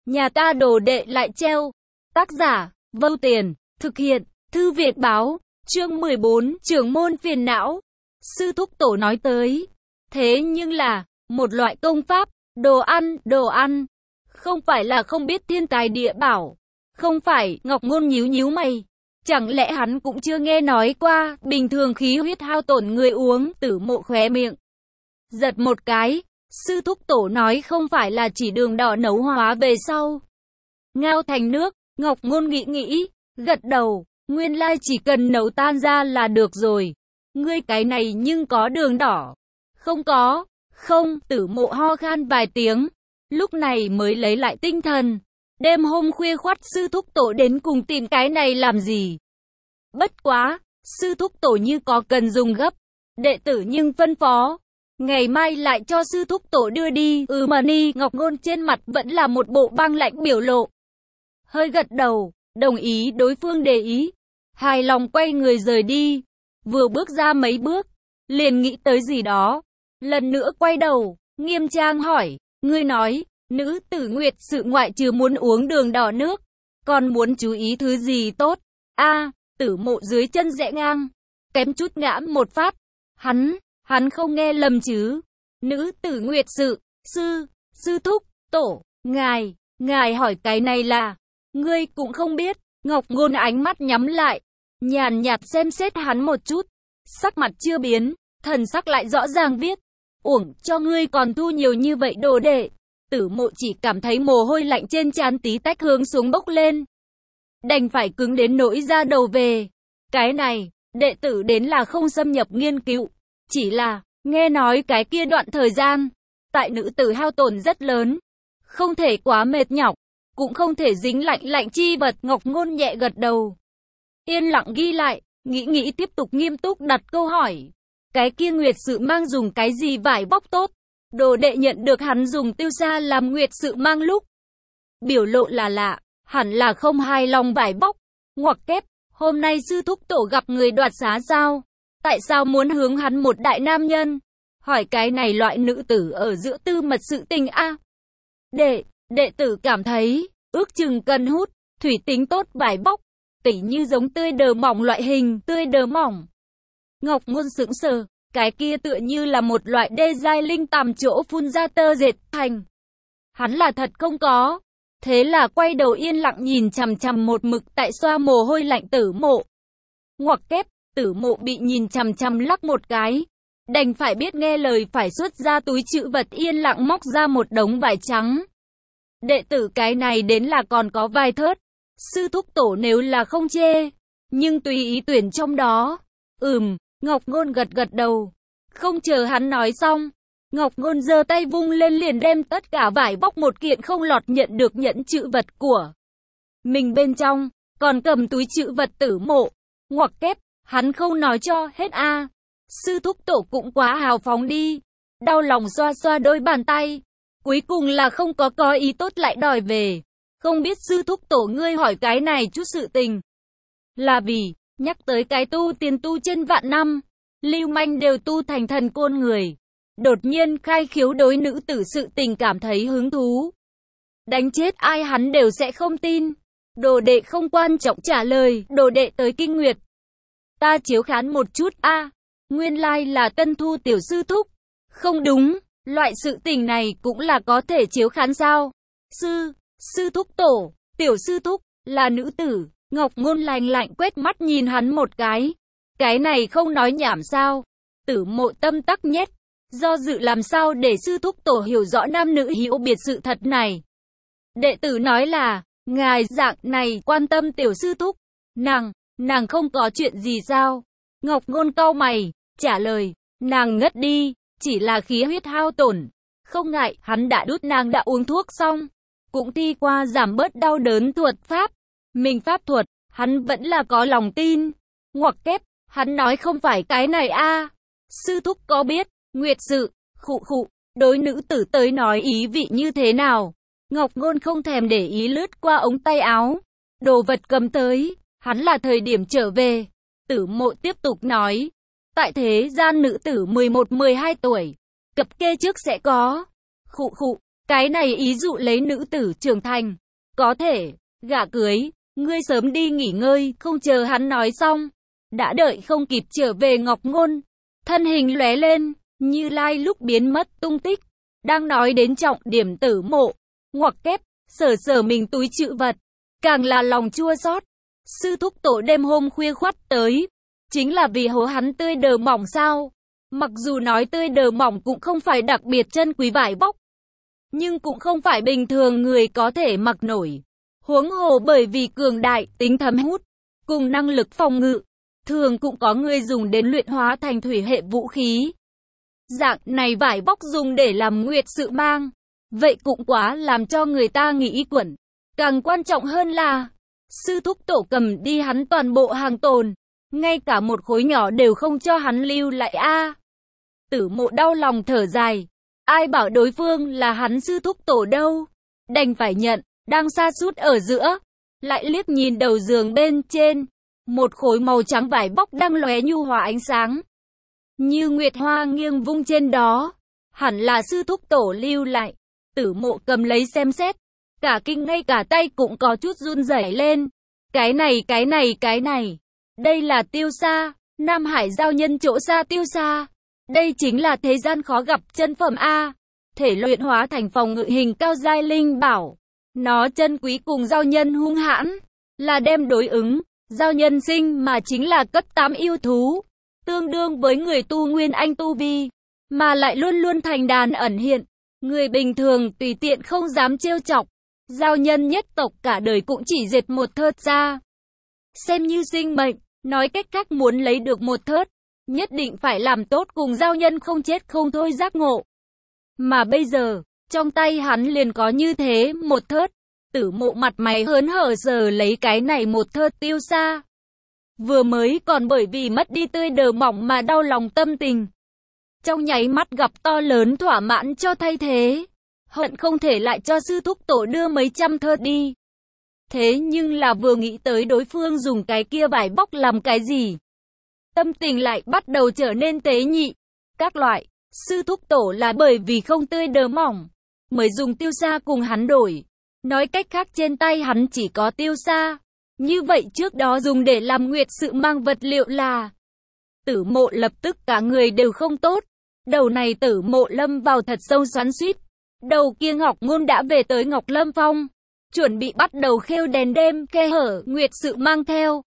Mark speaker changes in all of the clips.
Speaker 1: nhà ta đồ đệ lại treo. Tác giả, Vô Tiền, thực hiện, Thư viện báo, chương 14, trưởng môn phiền não. Sư thúc tổ nói tới. Thế nhưng là, một loại công pháp, đồ ăn. Không phải là không biết thiên tài địa bảo. Không phải, Ngọc Ngôn nhíu mày. Chẳng lẽ hắn cũng chưa nghe nói qua, bình thường khí huyết hao tổn người uống, Tử Mộ khóe miệng giật một cái. Sư thúc tổ nói không phải là chỉ đường đỏ nấu hóa về sau ngao thành nước. Ngọc Ngôn nghĩ, gật đầu, nguyên lai chỉ cần nấu tan ra là được rồi. Ngươi cái này nhưng có đường đỏ? Không có. Không, Tử Mộ ho khan vài tiếng, lúc này mới lấy lại tinh thần. Đêm hôm khuya khoắt sư thúc tổ đến cùng tìm cái này làm gì? Bất quá, sư thúc tổ như có cần dùng gấp, đệ tử nhưng phân phó, ngày mai lại cho sư thúc tổ đưa đi. Mà ni. Ngọc Ngôn trên mặt vẫn là một bộ băng lạnh biểu lộ. Hơi gật đầu, đồng ý đối phương đề ý. Hài lòng quay người rời đi. Vừa bước ra mấy bước, liền nghĩ tới gì đó. Lần nữa quay đầu, nghiêm trang hỏi, ngươi nói, nữ tử Nguyệt sự ngoại trừ muốn uống đường đỏ nước, còn muốn chú ý thứ gì tốt? Tử Mộ dưới chân rẽ ngang, kém chút ngã một phát. Hắn không nghe lầm chứ? Nữ tử Nguyệt sự, sư thúc tổ, ngài hỏi cái này là, ngươi cũng không biết. Ngọc Ngôn ánh mắt nhắm lại, nhàn nhạt xem xét hắn một chút, sắc mặt chưa biến, thần sắc lại rõ ràng viết, uổng cho ngươi còn thu nhiều như vậy đồ đệ. Tử Mộ chỉ cảm thấy mồ hôi lạnh trên trán tí tách hướng xuống bốc lên, đành phải cứng đến nỗi ra đầu về. Cái này, đệ tử đến là không xâm nhập nghiên cứu, chỉ là, nghe nói cái kia đoạn thời gian, tại nữ tử hao tổn rất lớn, không thể quá mệt nhọc, cũng không thể dính lạnh chi vật. Ngọc Ngôn nhẹ gật đầu, yên lặng ghi lại, nghĩ tiếp tục nghiêm túc đặt câu hỏi. Cái kia Nguyệt sự mang dùng cái gì vải bóc tốt? Đồ đệ nhận được hắn dùng tiêu sa làm Nguyệt sự mang lúc, biểu lộ là lạ, hẳn là không hài lòng vải bóc. Ngoặc kép, hôm nay sư thúc tổ gặp người đoạt xá sao? Tại sao muốn hướng hắn một đại nam nhân? Hỏi cái này loại nữ tử ở giữa tư mật sự tình a. Đệ tử cảm thấy, ước chừng cần hút, thủy tính tốt vải bóc, tỉ như giống tươi đờ mỏng loại hình, tươi đờ mỏng. Ngọc Ngôn sững sờ, cái kia tựa như là một loại đê giai linh tằm chỗ phun ra tơ dệt thành. Hắn là thật không có. Thế là quay đầu yên lặng nhìn chằm chằm một mực tại xoa mồ hôi lạnh Tử Mộ. Ngoặc kép, Tử Mộ bị nhìn chằm chằm lắc một cái, đành phải biết nghe lời phải xuất ra túi trữ vật yên lặng móc ra một đống vải trắng. Đệ tử cái này đến là còn có vài thớt, sư thúc tổ nếu là không chê, nhưng tùy ý tuyển trong đó. Ngọc Ngôn gật đầu. Không chờ hắn nói xong, Ngọc Ngôn giơ tay vung lên liền đem tất cả vải bóc một kiện không lọt nhận được nhẫn trữ vật của mình bên trong, còn cầm túi trữ vật Tử Mộ. Ngoặc kép, hắn không nói cho hết a. Sư thúc tổ cũng quá hào phóng đi. Đau lòng xoa đôi bàn tay, cuối cùng là không có ý tốt lại đòi về. Không biết sư thúc tổ ngươi hỏi cái này chút sự tình, là vì nhắc tới cái tu tiền tu chân vạn năm, lưu manh đều tu thành thần côn người, đột nhiên khai khiếu đối nữ tử sự tình cảm thấy hứng thú. Đánh chết ai hắn đều sẽ không tin. Đồ đệ không quan trọng trả lời, đồ đệ tới Kinh Nguyệt. Ta chiếu khán một chút a. Nguyên lai là tân thu tiểu sư thúc. Không đúng, loại sự tình này cũng là có thể chiếu khán sao? Sư thúc tổ, tiểu sư thúc, là nữ tử. Ngọc Ngôn lạnh quét mắt nhìn hắn một cái. Cái này không nói nhảm sao? Tử Mộ tâm tắc nhét, do dự làm sao để sư thúc tổ hiểu rõ nam nữ hiểu biệt sự thật này. Đệ tử nói là, ngài dạng này quan tâm tiểu sư thúc. Nàng không có chuyện gì sao? Ngọc Ngôn cau mày, trả lời, nàng ngất đi, chỉ là khí huyết hao tổn. Không ngại, hắn đã đút nàng đã uống thuốc xong, cũng thi qua giảm bớt đau đớn thuật pháp. Mình pháp thuật, hắn vẫn là có lòng tin. Ngoặc kép, hắn nói không phải cái này a. Sư thúc có biết, Nguyệt sự, khụ, đối nữ tử tới nói ý vị như thế nào? Ngọc Ngôn không thèm để ý lướt qua ống tay áo. Đồ vật cầm tới, hắn là thời điểm trở về. Tử Mộ tiếp tục nói, tại thế gian nữ tử 11-12 tuổi, cập kê trước sẽ có. Khụ, Cái này ý dụ lấy nữ tử trưởng thành, có thể gả cưới, ngươi sớm đi nghỉ ngơi, không chờ hắn nói xong, đã đợi không kịp trở về Ngọc Ngôn, thân hình lóe lên, Như Lai lúc biến mất tung tích. Đang nói đến trọng điểm Tử Mộ, ngoặc kép, sờ mình túi trữ vật, càng là lòng chua xót. Sư thúc tổ đêm hôm khuya khoắt tới, chính là vì hố hắn tươi đờ mỏng sao? Mặc dù nói tươi đờ mỏng cũng không phải đặc biệt chân quý vải vóc, nhưng cũng không phải bình thường người có thể mặc nổi. Huống hồ bởi vì cường đại, tính thấm hút, cùng năng lực phòng ngự, thường cũng có người dùng đến luyện hóa thành thủy hệ vũ khí. Dạng này vải vóc dùng để làm nguyệt sự mang, vậy cũng quá làm cho người ta nghĩ quẩn. Càng quan trọng hơn là, sư thúc tổ cầm đi hắn toàn bộ hàng tồn, ngay cả một khối nhỏ đều không cho hắn lưu lại a. Tử Mộ đau lòng thở dài, ai bảo đối phương là hắn sư thúc tổ đâu, đành phải nhận. Đang sa sút ở giữa, lại liếc nhìn đầu giường bên trên, một khối màu trắng vải vóc đang lóe nhu hòa ánh sáng, như nguyệt hoa nghiêng vung trên đó, hẳn là sư thúc tổ lưu lại. Tử Mộ cầm lấy xem xét, cả kinh, ngay cả tay cũng có chút run rẩy lên. Cái này, đây là tiêu sa, Nam Hải giao nhân chỗ sa tiêu sa, đây chính là thế gian khó gặp chân phẩm a, thể luyện hóa thành phòng ngự hình cao giai linh bảo. Nó chân quý cùng giao nhân hung hãn, là đem đối ứng, giao nhân sinh mà chính là cấp 8 yêu thú, tương đương với người tu nguyên anh tu vi, mà lại luôn luôn thành đàn ẩn hiện, người bình thường tùy tiện không dám trêu chọc. Giao nhân nhất tộc cả đời cũng chỉ dệt một thớt ra, xem như sinh mệnh, nói cách khác muốn lấy được một thớt, nhất định phải làm tốt cùng giao nhân không chết không thôi giác ngộ. Mà bây giờ, trong tay hắn liền có như thế một thớt. Tử Mộ mặt mày hớn hở giờ lấy cái này một thớt tiêu sa. Vừa mới còn bởi vì mất đi tươi đờ mỏng mà đau lòng tâm tình, trong nháy mắt gặp to lớn thỏa mãn cho thay thế. Hận không thể lại cho sư thúc tổ đưa mấy trăm thớt đi. Thế nhưng là vừa nghĩ tới đối phương dùng cái kia vải vóc làm cái gì, tâm tình lại bắt đầu trở nên tế nhị. Các loại, sư thúc tổ là bởi vì không tươi đờ mỏng, mới dùng tiêu sa cùng hắn đổi. Nói cách khác trên tay hắn chỉ có tiêu sa. Như vậy trước đó dùng để làm nguyệt sự mang vật liệu là... Tử Mộ lập tức cả người đều không tốt. Đầu này Tử Mộ lâm vào thật sâu xoắn xuýt. Đầu kia Ngọc Ngôn đã về tới Ngọc Lâm Phong, chuẩn bị bắt đầu khêu đèn đêm khe hở nguyệt sự mang theo.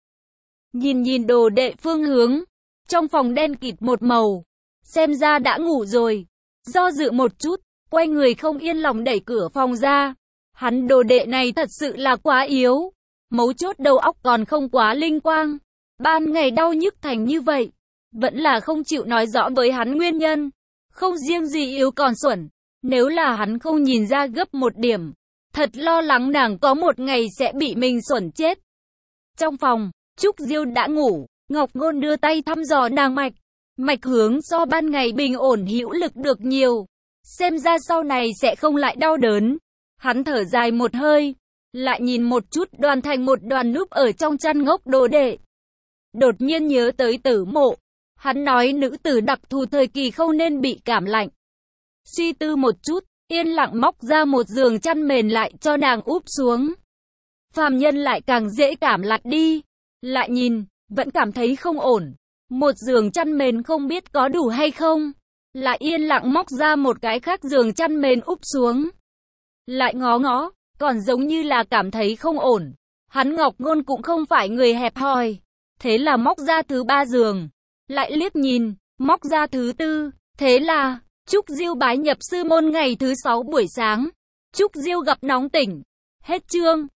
Speaker 1: Nhìn đồ đệ phương hướng, trong phòng đen kịt một màu, xem ra đã ngủ rồi. Do dự một chút, quay người không yên lòng đẩy cửa phòng ra. Hắn đồ đệ này thật sự là quá yếu, mấu chốt đầu óc còn không quá linh quang. Ban ngày đau nhức thành như vậy, vẫn là không chịu nói rõ với hắn nguyên nhân. Không riêng gì yếu còn xuẩn, nếu là hắn không nhìn ra gấp một điểm, thật lo lắng nàng có một ngày sẽ bị mình xuẩn chết. Trong phòng, Trúc Diêu đã ngủ, Ngọc Ngôn đưa tay thăm dò nàng mạch hướng so ban ngày bình ổn hữu lực được nhiều. Xem ra sau này sẽ không lại đau đớn. Hắn thở dài một hơi, lại nhìn một chút đoàn thành một đoàn núp ở trong chăn ngốc đồ đệ. Đột nhiên nhớ tới Tử Mộ, hắn nói nữ tử đặc thù thời kỳ không nên bị cảm lạnh. Suy tư một chút, yên lặng móc ra một giường chăn mền lại cho nàng úp xuống. Phàm nhân lại càng dễ cảm lạnh đi. Lại nhìn, vẫn cảm thấy không ổn. Một giường chăn mền không biết có đủ hay không. Lại yên lặng móc ra một cái khác giường chăn mền úp xuống. Lại ngó, còn giống như là cảm thấy không ổn. Hắn Ngọc Ngôn cũng không phải người hẹp hòi. Thế là móc ra thứ 3 giường. Lại liếc nhìn, móc ra thứ 4. Thế là, Trúc Diêu bái nhập sư môn ngày thứ 6 buổi sáng. Trúc Diêu gặp nóng tỉnh. Hết chương.